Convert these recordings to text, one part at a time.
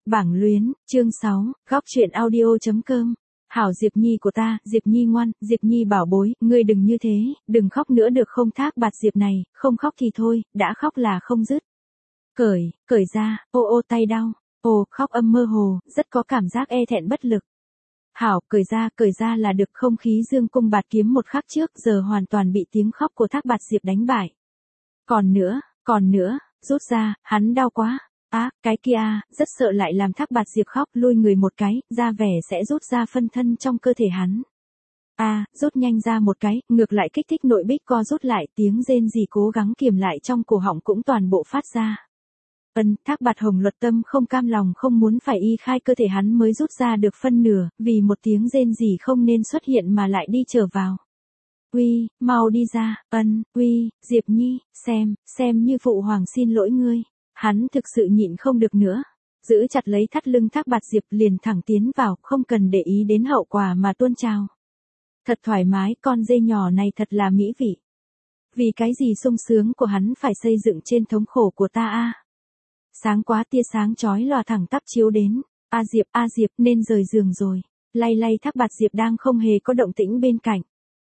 Bảng luyến, chương 6, góc truyện audio.com. Hảo Diệp Nhi của ta, Diệp Nhi ngoan, Diệp Nhi bảo bối, ngươi đừng như thế, đừng khóc nữa được không? Thác Bạt Diệp này, không khóc thì thôi, đã khóc là không dứt. Cởi ra, ô tay đau, khóc âm mơ hồ, rất có cảm giác e thẹn bất lực. Hảo, cởi ra là được. Không khí dương cung bạt kiếm một khắc trước giờ hoàn toàn bị tiếng khóc của Thác Bạt Diệp đánh bại. Còn nữa, rút ra, hắn đau quá. Cái kia rất sợ lại làm Thác Bạt Diệp khóc, lui người một cái, ra vẻ sẽ rút ra phân thân trong cơ thể hắn. Rút nhanh ra một cái, ngược lại kích thích nội bích co rút lại, tiếng rên rỉ cố gắng kiềm lại trong cổ họng cũng toàn bộ phát ra. Thác Bạt Hồng Luật tâm không cam lòng, không muốn phải y khai cơ thể hắn mới rút ra được phân nửa, vì một tiếng rên rỉ không nên xuất hiện mà lại đi trở vào. Uy, mau đi ra, uy, Diệp Nhi, xem như phụ hoàng xin lỗi ngươi. Hắn thực sự nhịn không được nữa. Giữ chặt lấy thắt lưng Thác Bạt Diệp liền thẳng tiến vào, không cần để ý đến hậu quả mà tuôn trào. Thật thoải mái, con dê nhỏ này thật là mỹ vị. Vì cái gì sung sướng của hắn phải xây dựng trên thống khổ của ta Sáng quá, tia sáng chói lòa thẳng tắp chiếu đến. Diệp, nên rời giường rồi. Lay Thác Bạt Diệp đang không hề có động tĩnh bên cạnh.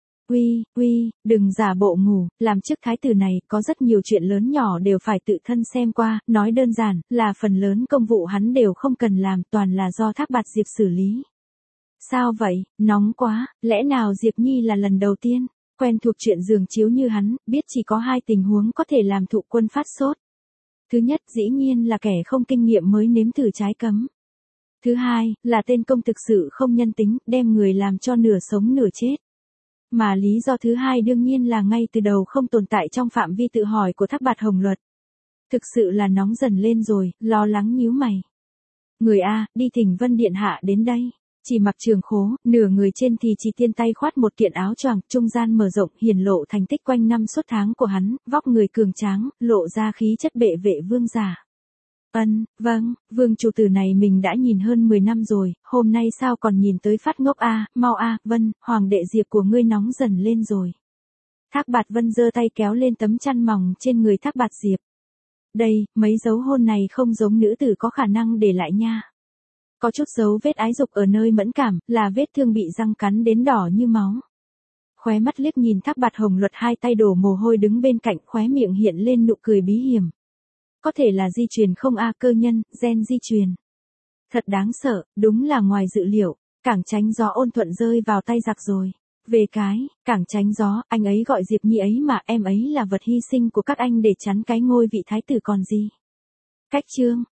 Uy, đừng giả bộ ngủ, làm chức thái tử này có rất nhiều chuyện lớn nhỏ đều phải tự thân xem qua, nói đơn giản là phần lớn công vụ hắn đều không cần làm, toàn là do Thác Bạt Diệp xử lý. Sao vậy, nóng quá, lẽ nào Diệp Nhi là lần đầu tiên quen thuộc chuyện giường chiếu như hắn, biết chỉ có hai tình huống có thể làm thụ quân phát sốt. Thứ nhất dĩ nhiên là kẻ không kinh nghiệm mới nếm thử trái cấm. Thứ hai là tên công thực sự không nhân tính, đem người làm cho nửa sống nửa chết. Mà lý do thứ hai đương nhiên là ngay từ đầu không tồn tại trong phạm vi tự hỏi của Thác Bạt Hồng Luật. Thực sự là nóng dần lên rồi, lo lắng nhíu mày. Người đi thỉnh Vân Điện Hạ đến đây. Chỉ mặc trường khố, nửa người trên thì chỉ tiên tay khoát một kiện áo choàng, trung gian mở rộng, hiển lộ thành tích quanh năm suốt tháng của hắn, vóc người cường tráng, lộ ra khí chất bệ vệ vương giả. Vâng, vương chủ tử này mình đã nhìn hơn 10 năm rồi, hôm nay sao còn nhìn tới phát ngốc mau Vân, hoàng đệ Diệp của ngươi nóng dần lên rồi. Thác Bạt Vân giơ tay kéo lên tấm chăn mỏng trên người Thác Bạt Diệp. Đây, mấy dấu hôn này không giống nữ tử có khả năng để lại nha. Có chút dấu vết ái dục ở nơi mẫn cảm, là vết thương bị răng cắn đến đỏ như máu. Khóe mắt liếc nhìn Thác Bạt Hồng Luật, hai tay đổ mồ hôi đứng bên cạnh, khóe miệng hiện lên nụ cười bí hiểm. Có thể là di truyền không cơ nhân, gen di truyền. Thật đáng sợ, đúng là ngoài dự liệu, Cảng Tránh Gió ôn thuận rơi vào tay giặc rồi. Về cái, Cảng Tránh Gió, anh ấy gọi Diệp Nhi ấy mà, em ấy là vật hy sinh của các anh để chắn cái ngôi vị thái tử còn gì. Cách chương,